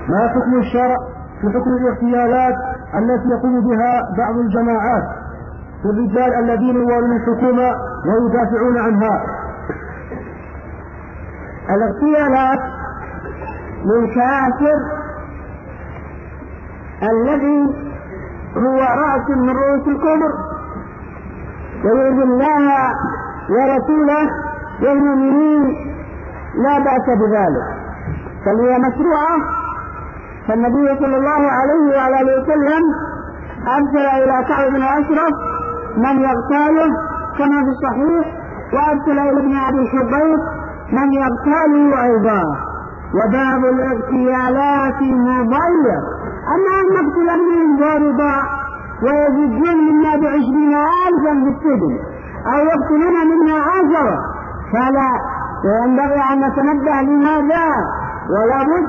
ما حكم الشرع في حكم الاغتيالات التي يقوم بها بعض الجماعات في الرجال الذين يوالون الحكومة ويدافعون عنها؟ الاغتيالات للكافر الذي هو رأس من رؤوس الكفر ويرضي الله ورسوله والمؤمنين لا بأس بذلك، بل هي مشروعة. فالنبي صلى الله عليه وعلى اله وسلم أرسل إلى كعب بن أشرف من يغتاله كما في الصحيح، وأرسل إلى ابن أبي حبيب من يغتاله أيضا. وباب الاغتيالات مضيق، أما أن نقتل ابن ضاربا ويزجون منا ب20,000 بالسجن أو يقتلون منا 10 فلا. وينبغي أن نتنبه لهذا، ولا بد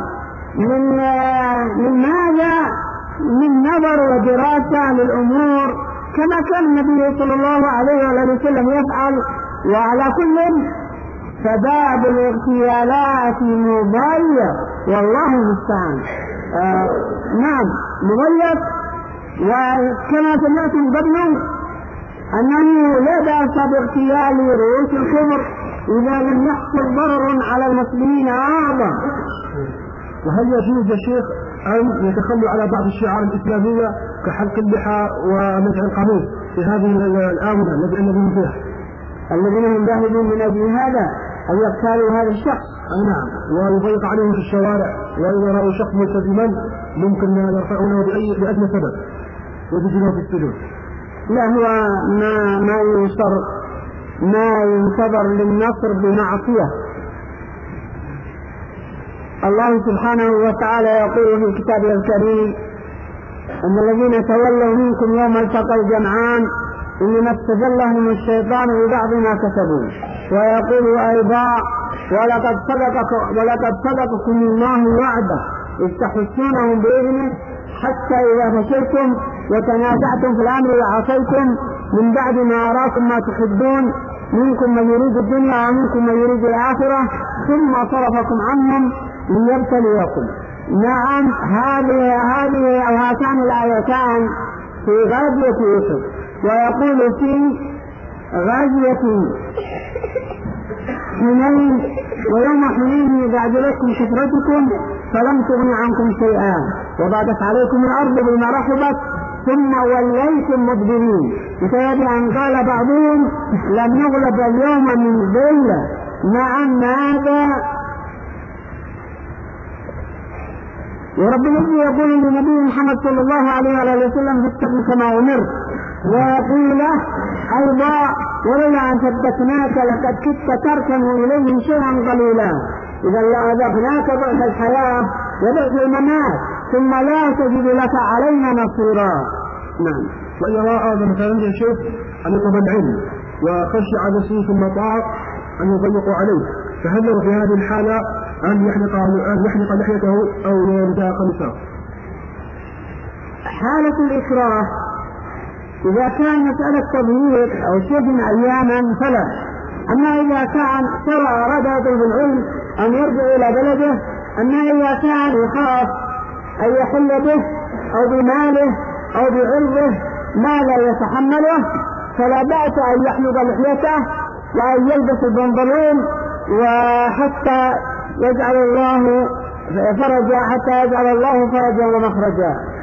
من ماذا؟ من نظر ودراسة للأمور كما كان النبي صلى الله عليه وسلم يفعل. وعلى كل فباب الاغتيالات مضيق والله المستعان. نعم مضيق. وكما سمعتم قبل أنه لا بأس باغتيال رؤوس الكفر إذا لم يحصل ضرر على المسلمين أعظم. وهل يجوز يا شيخ أن يتخلوا على بعض الشعار الإسلامية كحلق اللحى ونزع القميص في هذه الآونة الذين فيها؟ الذين يجاهدون من أجل هذا أن يغتالوا هذا الشخص. نعم، ويضيق عليهم في الشوارع، وإذا رأوا شخص ملتزما ممكن يرفعونه بأدنى سبب ويجدونه في السجون. لا، هو ما ينتظر للنصر بمعصية. الله سبحانه وتعالى يقول في كتابه الكريم أن الذين تولوا منكم يوم التقى الجمعان إنما استزلهم الشيطان ببعض ما كسبوا. ويقول أيضا ولقد صدقكم الله وعده إذ تحسونهم بإذنه حتى إذا فشلتم وتنازعتم في الأمر وعصيتم من بعد ما أراكم ما تحبون منكم من يريد الدنيا ومنكم من يريد الآخرة ثم صرفكم عنهم ليبتليكم. نعم، هاتان الآيتان في غزوة أحد. ويقول في غزوة حنين ويوم حنين إذ أعجبتكم كثرتكم فلم تغن عنكم شيئا وضاقت عليكم الأرض بما رحبت ثم وليتم مدبرين. بسبب أن قال بعضهم لم نغلب اليوم من ذلة. نعم هذا. ورب العزة يقول للنبي محمد صلى الله عليه وسلم فاستقم كما أمرت. ويقول له أيضا ولولا أن ثبتناك لقد كدت تركن إليهم شيئا قليلا إذا لأذقناك ضعف الحياة وضعف الممات ثم لا تجد لك علينا نصيرا. نعم. وإذا رأى مثلا يشوف أن يطلب العلم وخشي على نفسه ثم طاع أن يضيقوا عليه، فهل له في هذه الحالة أن يحلق لحيته أو ينزع قميصه؟ حالة الإكراه إذا كان مسألة تضييق أو سجن أياما فلا. أما إذا كان أراد طالب العلم أن يرجع إلى بلده، أما إذا كان يخاف أن يحل به أو بماله أو بعرضه ما لا يتحمله فلا بأس أن يحلق لحيته وأن يلبس البنطلون وحتى يجعل الله فرجا ومخرجا.